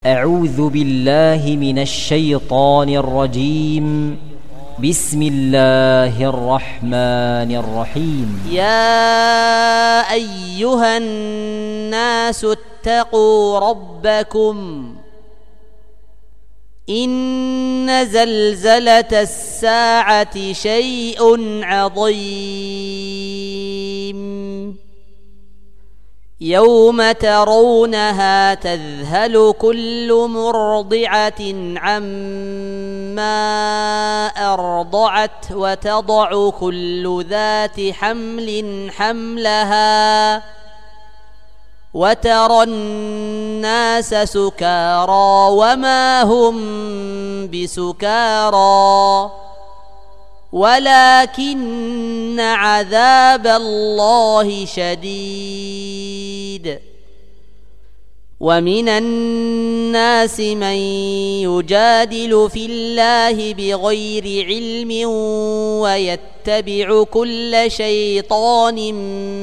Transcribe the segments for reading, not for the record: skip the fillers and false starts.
أعوذ بالله من الشيطان الرجيم. بسم الله الرحمن الرحيم. يا أيها الناس اتقوا ربكم إن زلزلة الساعة شيء عظيم يوم ترونها تذهل كل مرضعة عما أرضعت وتضع كل ذات حمل حملها وترى الناس سكارى وما هم بسكارى ولكن عذاب الله شديد. ومن الناس من يجادل في الله بغير علم ويتبع كل شيطان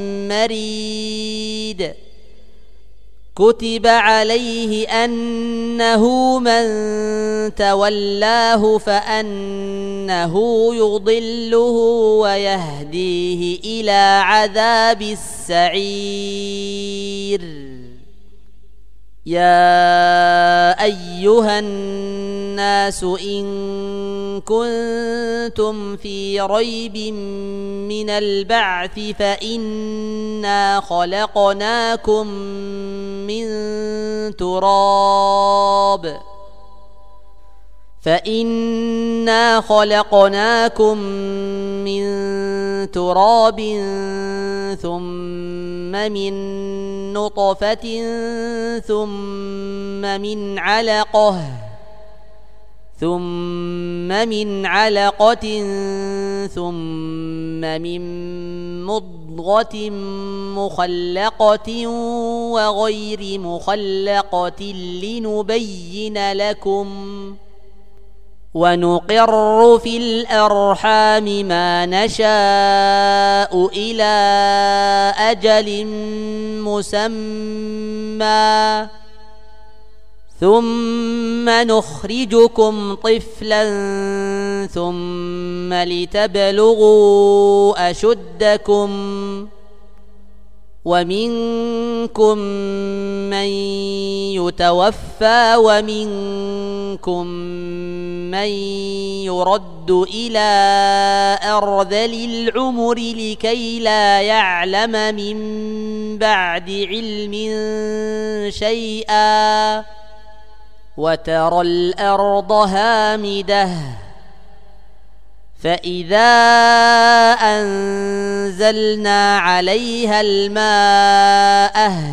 مريد. كتب عليه أنه من تولاه فأنه يضله ويهديه إلى عذاب السعير. يا أيها الناس إن كنتم في ريب من البعث فإنا خلقناكم من تراب ثم من نطفة ثم من علقة ثم من مضغة مخلقة وغير مخلقة لنبين لكم ونقر في الأرحام ما نشاء إلى أجل مسمى ثم نخرجكم طفلا ثم لتبلغوا أشدكم ومنكم من يتوفى ومنكم من يرد إلى أرذل العمر لكي لا يعلم من بعد علم شيئا وترى الأرض هامدة فإذا أنزلنا عليها الماء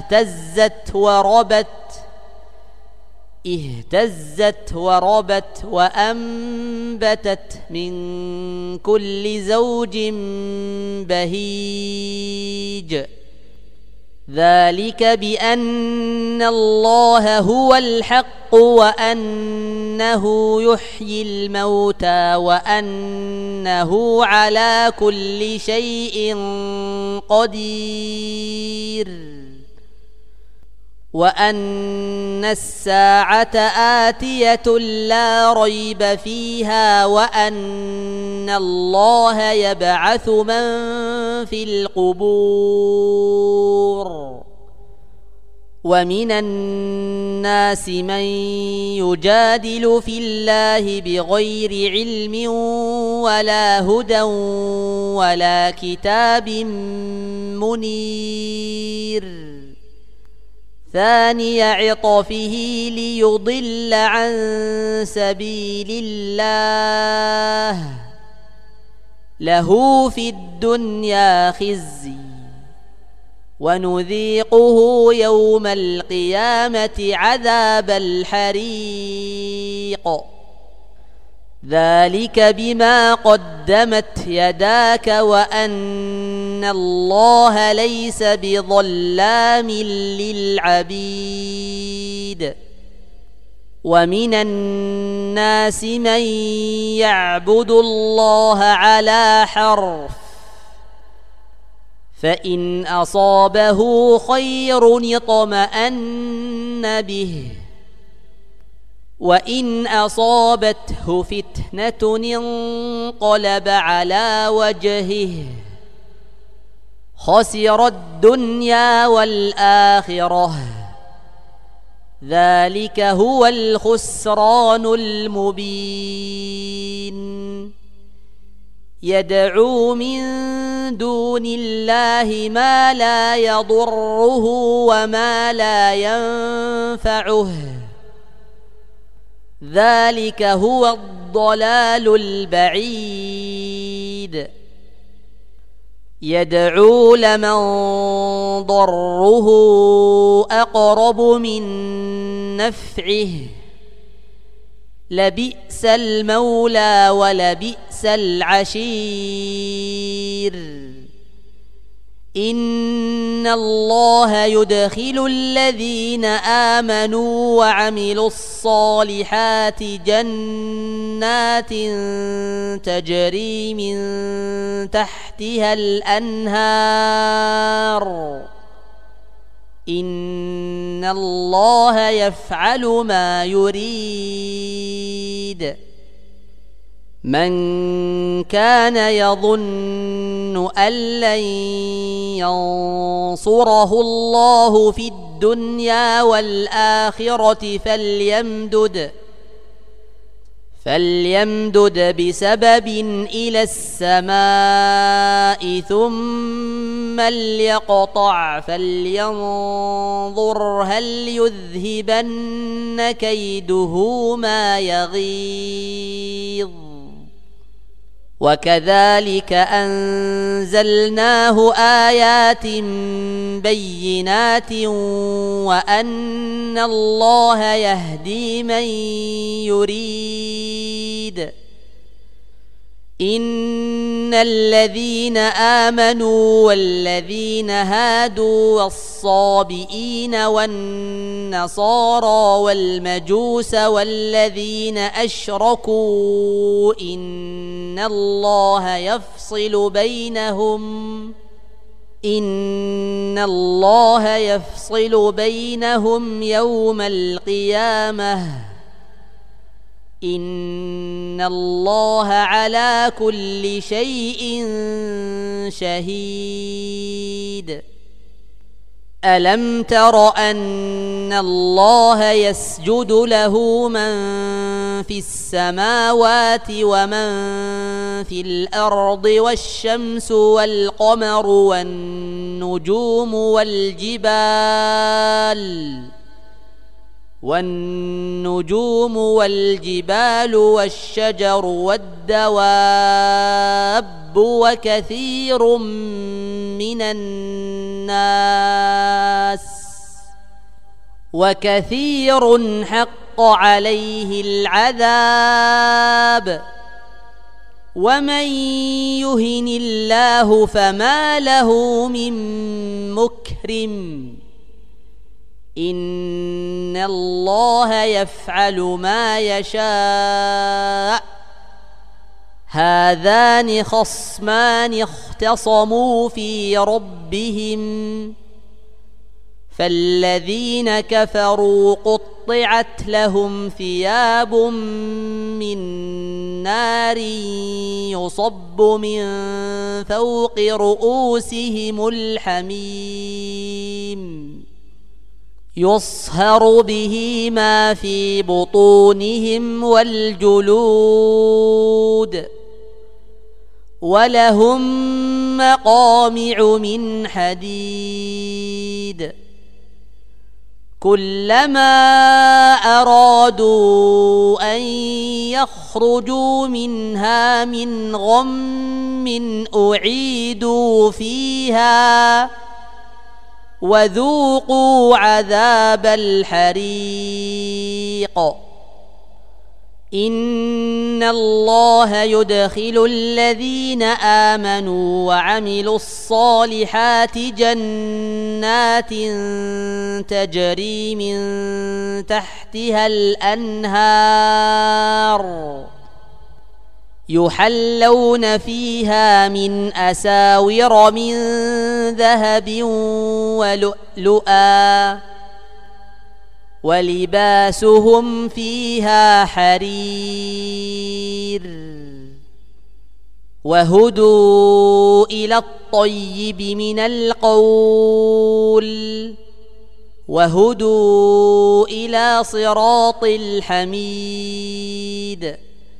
اهتزت وربت وأنبتت من كل زوج بهيج. ذلك بأن الله هو الحق وأنه يحيي الموتى وأنه على كل شيء قدير وأن الساعة آتية لا ريب فيها وأن الله يبعث من في القبور. ومن الناس من يجادل في الله بغير علم ولا هدى ولا كتاب منير. ثاني عطفه ليضل عن سبيل الله له في الدنيا خزي ونذيقه يوم القيامة عذاب الحريق. ذلك بما قدمت يداك وأن الله ليس بظلام للعبيد. ومن الناس من يعبد الله على حرف فإن أصابه خير اطمأن به وإن أصابته فتنة انقلب على وجهه خسر الدنيا والآخرة ذلك هو الخسران المبين يدعو من دون الله ما لا يضره وما لا ينفعه ذلك هو الضلال البعيد يدعو لمن ضره أقرب من نفعه لبئس المولى ولبئس العشير إن الله يدخل الذين آمنوا وعملوا الصالحات جنات تجري من تحتها الأنهار إن الله يفعل ما يريد من كان يظن أن لن ينصره الله في الدنيا والآخرة فليمدد بسبب إلى السماء ثم ليقطع فلينظر هل يذهبن كيده ما يغيظ وكذلك أنزلناه آيات بينات وأن الله يهدي من يريد إن الذين آمنوا والذين هادوا والصابئين والنصارى والمجوس والذين أشركوا إن الله يفصل بينهم يوم القيامة إن الله على كل شيء شهيد ألم تر أن الله يسجد له من في السماوات ومن في الأرض والشمس والقمر والنجوم والجبال والشجر والدواب وكثير حق عليه العذاب ومن يهن الله فما له من مكرم إن الله يفعل ما يشاء هذان خصمان اختصموا في ربهم فالذين كفروا قطعت لهم ثياب من نار يصب من فوق رؤوسهم الحميم يصهر به ما في بطونهم والجلود ولهم مقامع من حديد كلما أرادوا أن يخرجوا منها من غم أعيدوا فيها وذوقوا عذاب الحريق إن الله يدخل الذين آمنوا وعملوا الصالحات جنات تجري من تحتها الأنهار يحلون فيها من أساور من ذهب ولؤلؤا ولباسهم فيها حرير وهدوا إلى الطيب من القول وهدوا إلى صراط الحميد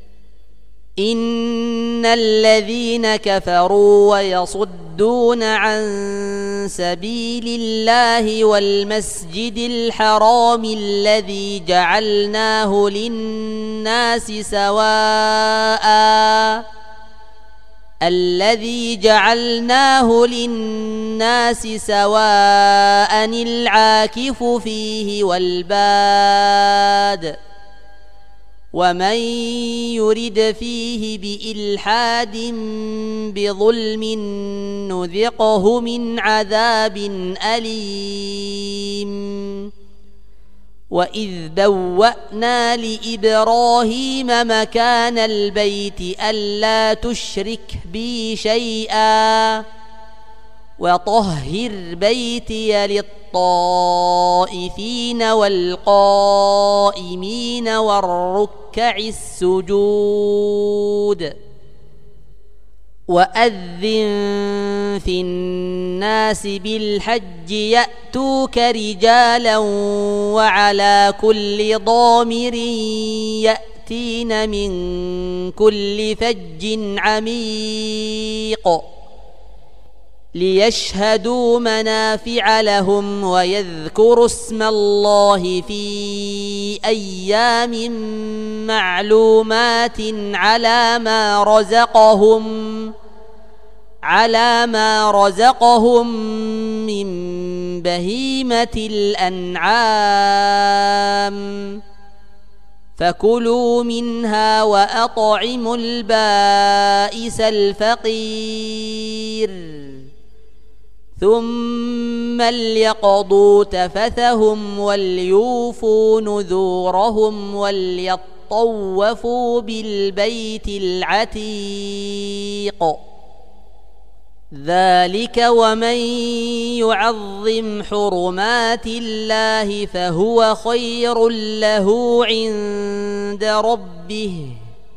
إن الذين كفروا ويصدون عن سبيل الله والمسجد الحرام الذي جعلناه للناس سواء العاكف فيه والباد ومن يرد فيه بإلحاد بظلم نذقه من عذاب أليم وإذ بوأنا لإبراهيم مكان البيت ألا تشرك بي شيئا وطهر بيتي للطائفين والقائمين والركع السجود وأذن في الناس بالحج يأتوك رجالا وعلى كل ضامر يأتين من كل فج عميق ليشهدوا منافع لهم ويذكروا اسم الله في أيام معلومات على ما رزقهم من بهيمة الأنعام فكلوا منها وأطعموا البائس الفقير ثم ليقضوا تفثهم وليوفوا نذورهم وليطوفوا بالبيت العتيق ذلك ومن يعظم حرمات الله فهو خير له عند ربه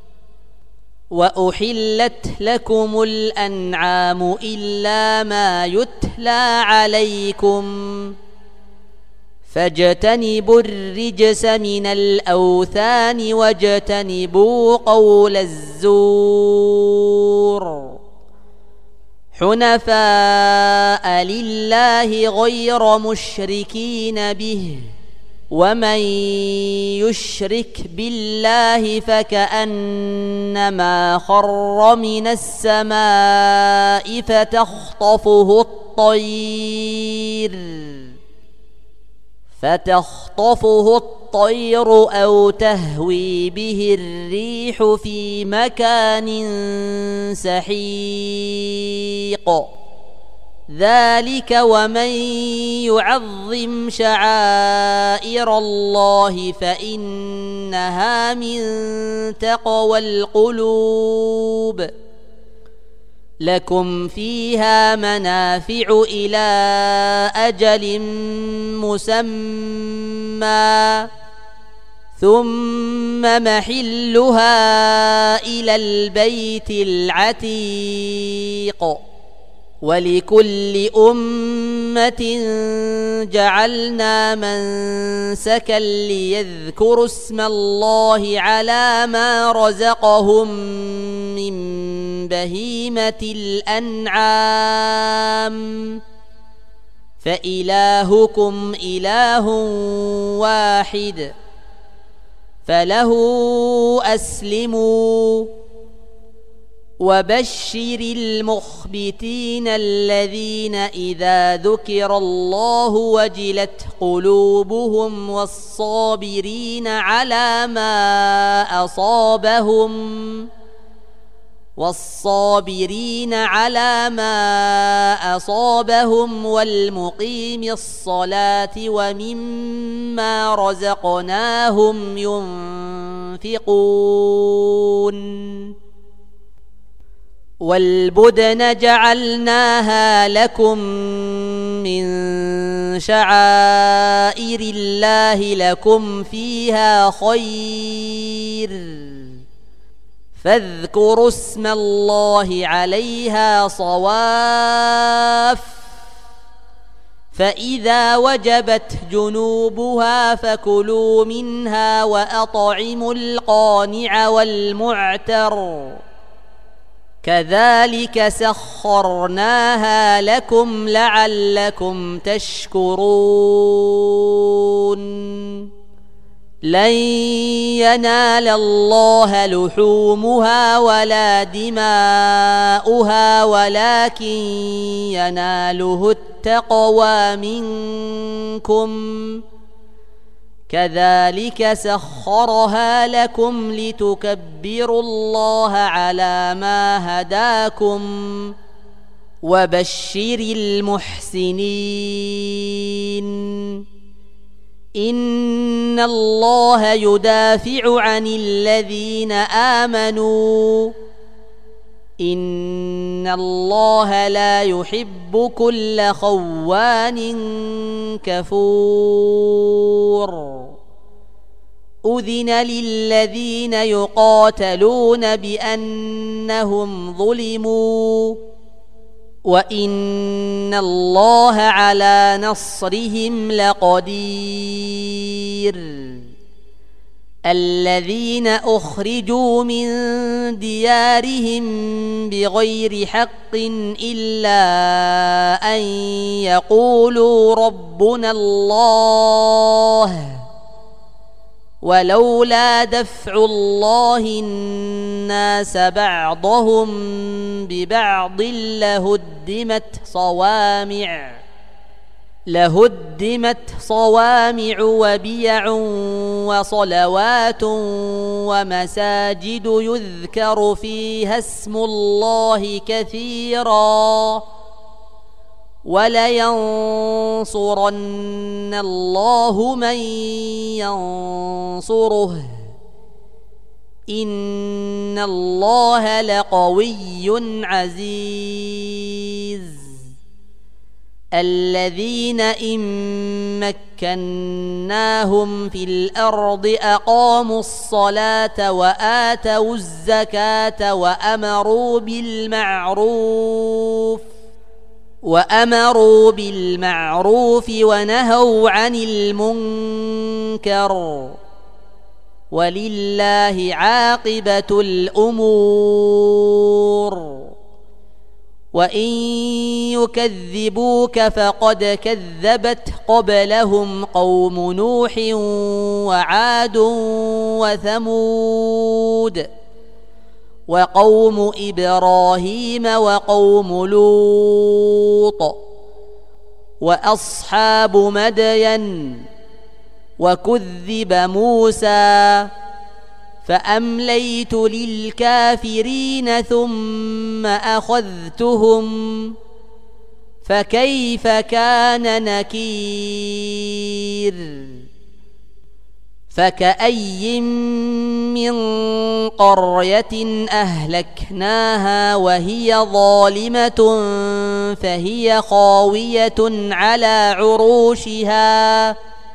وأحلت لكم الأنعام إلا ما يتلى عليكم فاجتنبوا الرجس من الأوثان واجتنبوا قول الزور حنفاء لله غير مشركين به ومن يشرك بالله فكأنما خر من السماء فتخطفه الطير أو تهوي به الريح في مكان سحيق ذلك ومن يعظم شعائر الله فإنها من تقوى القلوب لكم فيها منافع إلى أجل مسمى ثم محلها إلى البيت العتيق ولكل أمة جعلنا منسكا ليذكروا اسم الله على ما رزقهم من بهيمة الأنعام فإلهكم إله واحد فله أسلموا وبشر المخبتين الذين إذا ذكر الله وجلت قلوبهم والصابرين على ما أصابهم والمقيم الصلاة ومما رزقناهم ينفقون والبدن جعلناها لكم من شعائر الله لكم فيها خير فاذكروا اسم الله عليها صواف فإذا وجبت جنوبها فكلوا منها وأطعموا القانع والمعتر كذلك سخرناها لكم لعلكم تشكرون لن ينال الله لحومها ولا دماؤها ولكن يناله التقوى منكم كذلك سخرها لكم لتكبروا الله على ما هداكم وبشر المحسنين إن الله يدافع عن الذين آمنوا إن الله لا يحب كل خوان كفور أذن للذين يقاتلون بأنهم ظلموا وإن الله على نصرهم لقدير الذين أخرجوا من ديارهم بغير حق إلا أن يقولوا ربنا الله ولولا دفع الله الناس بعضهم ببعض لهدمت صوامع وبيع وصلوات ومساجد يذكر فيها اسم الله كثيرا ولينصرن الله من ينصره إن الله لقوي عزيز الذين إن مكناهم في الأرض أقاموا الصلاة وآتوا الزكاة وأمروا بالمعروف ونهوا عن المنكر ولله عاقبة الأمور وإن يكذبوك فقد كذبت قبلهم قوم نوح وعاد وثمود وقوم إبراهيم وقوم لوط وأصحاب مدين وكذب موسى فأمليت للكافرين ثم أخذتهم فكيف كان نكير فكأي من قرية أهلكناها وهي ظالمة فهي خاوية على عروشها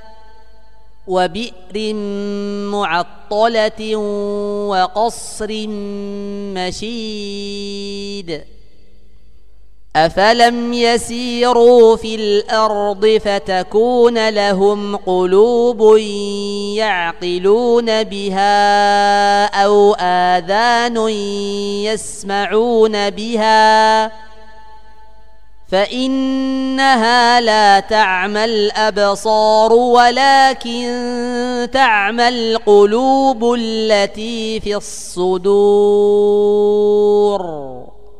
وبئر معطلة وقصر مشيد أفلم يسيروا في الأرض فتكون لهم قلوب يعقلون بها أو آذان يسمعون بها فإنها لا تعمى الأبصار ولكن تعمى القلوب التي في الصدور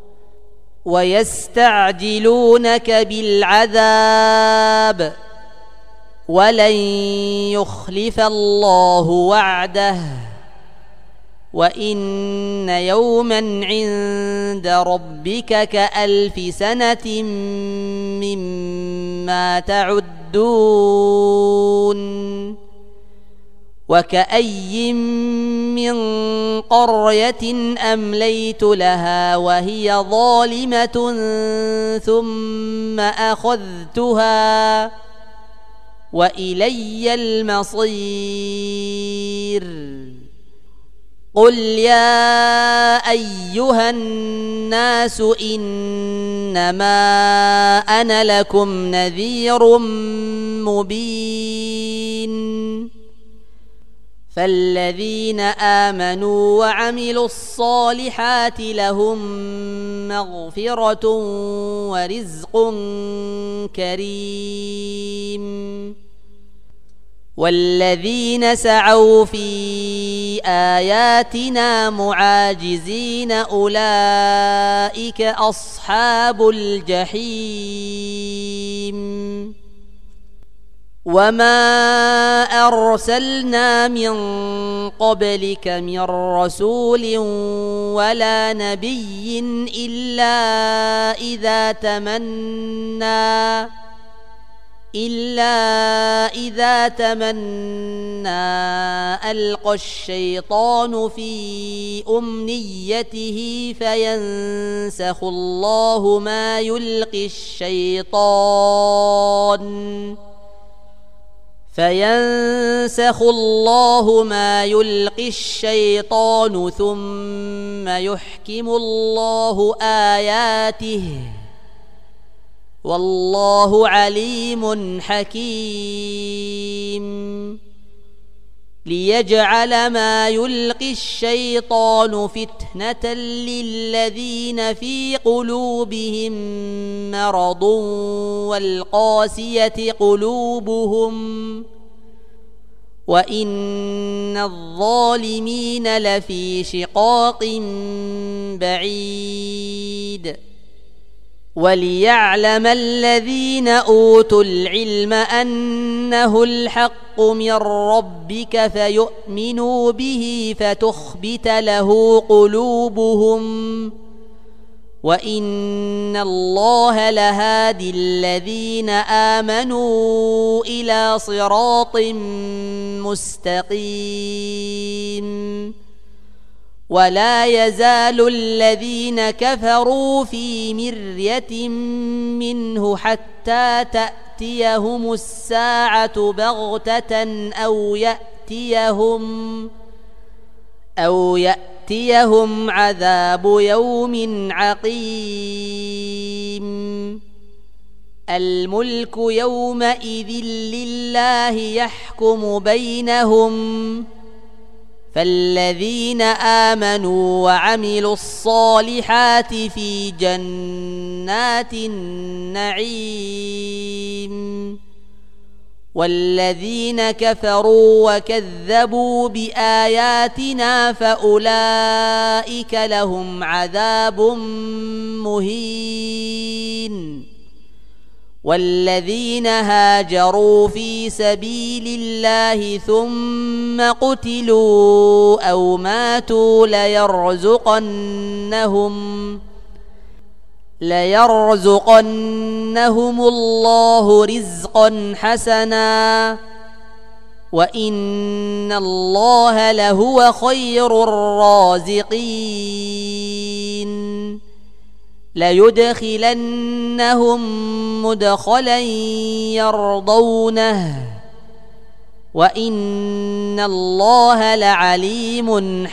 ويستعجلونك بالعذاب ولن يخلف الله وعده وإن يوما عند ربك كألف سنة مما تعدون وكأي من قرية أمليت لها وهي ظالمة ثم أخذتها وإلي المصير. قل يا أيها الناس إنما أنا لكم نذير مبين. فالذين آمنوا وعملوا الصالحات لهم مغفرة ورزق كريم. والذين سعوا في آياتنا معاجزين أولئك أصحاب الجحيم. وما أرسلنا من قبلك من رسول ولا نبي إلا إذا تمنى ألقى الشيطان في أمنيته فينسخ الله ما يلقي الشيطان ثم يحكم الله آياته والله عليم حكيم. ليجعل ما يلقي الشيطان فتنة للذين في قلوبهم مرض والقاسية قلوبهم وإن الظالمين لفي شقاق بعيد. وليعلم الذين أوتوا العلم أنه الحق من ربك فيؤمنوا به فتخبت له قلوبهم وإن الله لهادي الذين آمنوا إلى صراط مستقيم. ولا يزال الذين كفروا في مرية منه حتى تأتيهم الساعة بغتة أو يأتيهم عذاب يوم عقيم. الملك يومئذ لله يحكم بينهم فالذين آمنوا وعملوا الصالحات في جنات النعيم. والذين كفروا وكذبوا بآياتنا فأولئك لهم عذاب مهين. والذين هاجروا في سبيل الله ثم قتلوا أو ماتوا ليرزقنهم الله رزقا حسنا وإن الله لهو خير الرازقين. ليدخلنهم مدخلا يرضونه وإن الله لعليم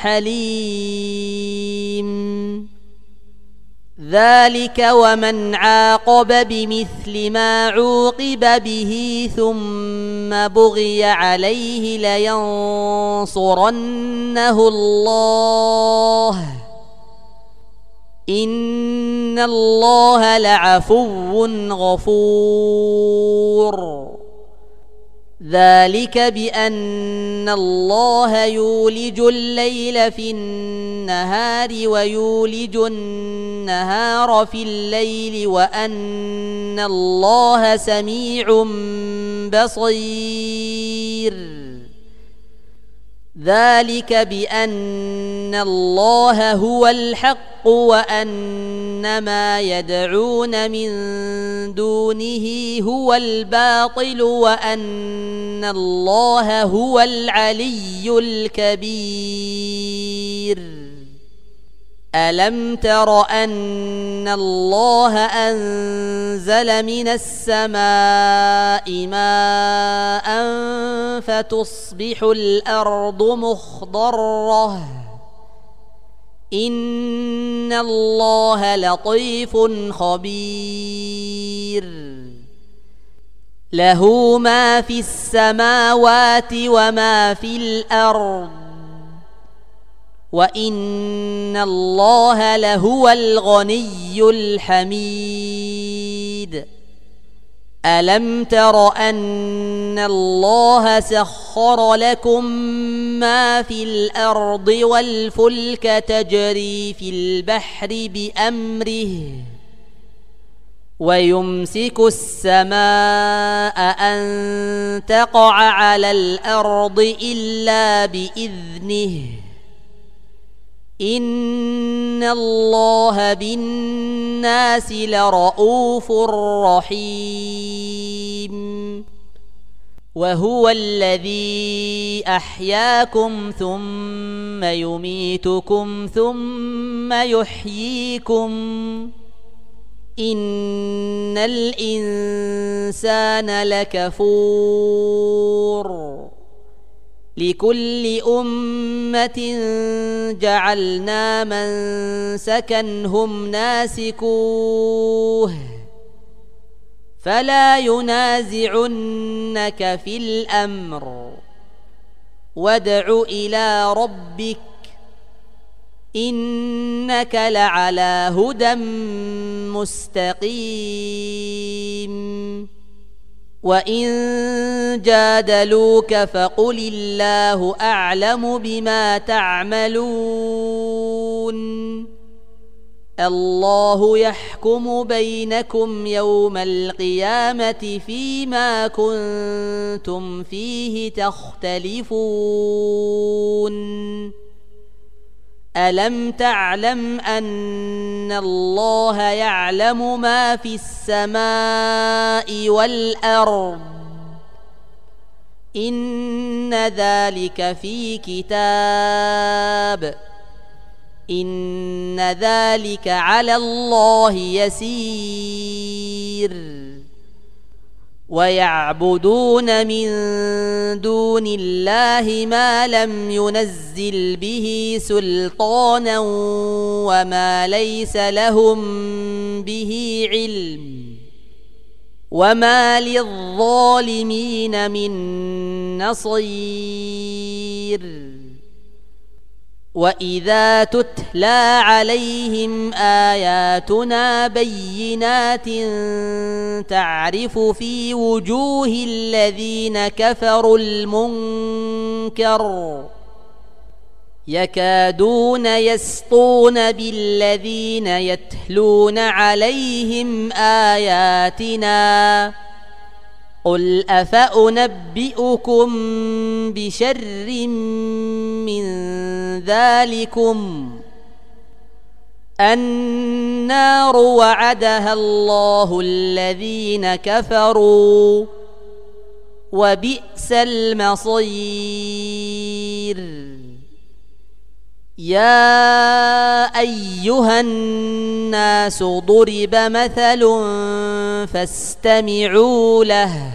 حليم. ذلك ومن عاقب بمثل ما عوقب به ثم بغي عليه لينصرنه الله إن الله لعفو غفور. ذلك بأن الله يولج الليل في النهار ويولج النهار في الليل وأن الله سميع بصير. ذلك بأن الله هو الحق وأن ما يدعون من دونه هو الباطل وأن الله هو العلي الكبير. ألم تر أن الله أنزل من السماء ماء فتصبح الأرض مخضرة إن الله لطيف خبير له ما في السماوات وما في الأرض وإن الله لهو الغني الحميد ألم تر أن الله سخر لكم ما في الأرض والفلك تجري في البحر بأمره ويمسك السماء أن تقع على الأرض إلا بإذنه إن الله بالناس لرؤوف رحيم وهو الذي أحياكم ثم يميتكم ثم يحييكم إن الإنسان لكفور لكل أمة جعلنا منسكا هم ناسكوه فلا ينازعنك في الأمر وادع إلى ربك إنك لعلى هدى مستقيم وإن جادلوك فقل الله أعلم بما تعملون الله يحكم بينكم يوم القيامة فيما كنتم فيه تختلفون ألم تعلم أن الله يعلم ما في السماء والأرض إن ذلك في كتاب إن ذلك على الله يسير ويعبدون من دون الله ما لم ينزل به سلطانا وما ليس لهم به علم وما للظالمين من نصير وإذا تتلى عليهم آياتنا بينات تعرف في وجوه الذين كفروا المنكر يكادون يسطون بالذين يتلون عليهم آياتنا قل أفأنبئكم بشر من ذلكم النار وعدها الله الذين كفروا وبئس المصير يا أيها الناس ضرب مثل فاستمعوا له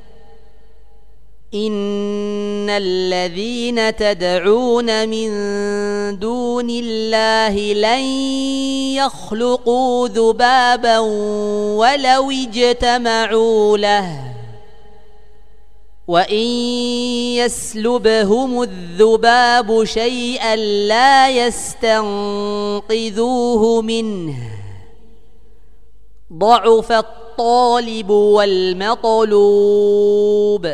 إن الذين تدعون من دون الله لن يخلقوا ذبابا ولو اجتمعوا له وإن يسلبهم الذباب شيئا لا يستنقذوه منه ضعف الطالب والمطلوب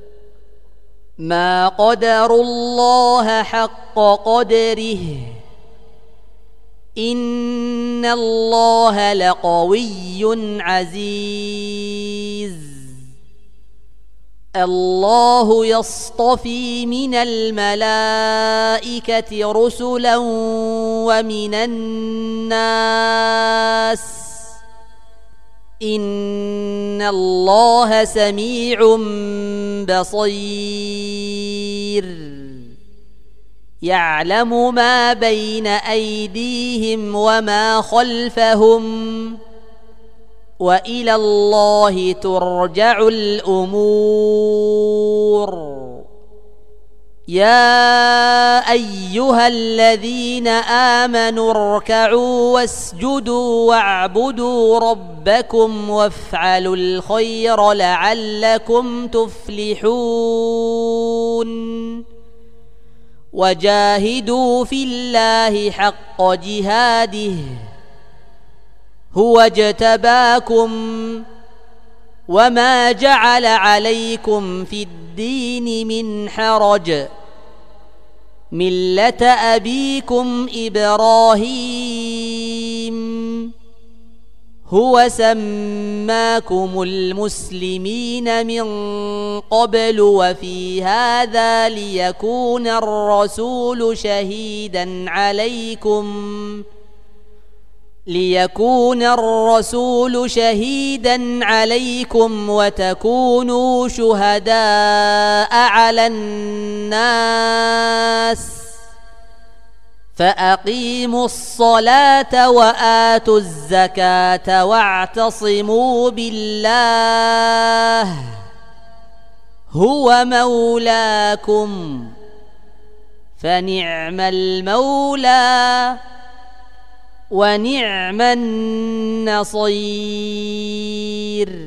ما قدروا الله حق قدره إن الله لقوي عزيز الله يصطفي من الملائكة رسلا ومن الناس إن الله سميع بصير يعلم ما بين أيديهم وما خلفهم وإلى الله ترجع الأمور. يا أيها الذين آمنوا اركعوا واسجدوا واعبدوا ربكم وافعلوا الخير لعلكم تفلحون. وجاهدوا في الله حق جهاده هو اجتباكم وما جعل عليكم في الدين من حرج ملة أبيكم إبراهيم هو سماكم المسلمين من قبل وفي هذا ليكون الرسول شهيدا عليكم وتكونوا شهداء على الناس فأقيموا الصلاة وآتوا الزكاة واعتصموا بالله هو مولاكم فنعم المولى ونعم النصير.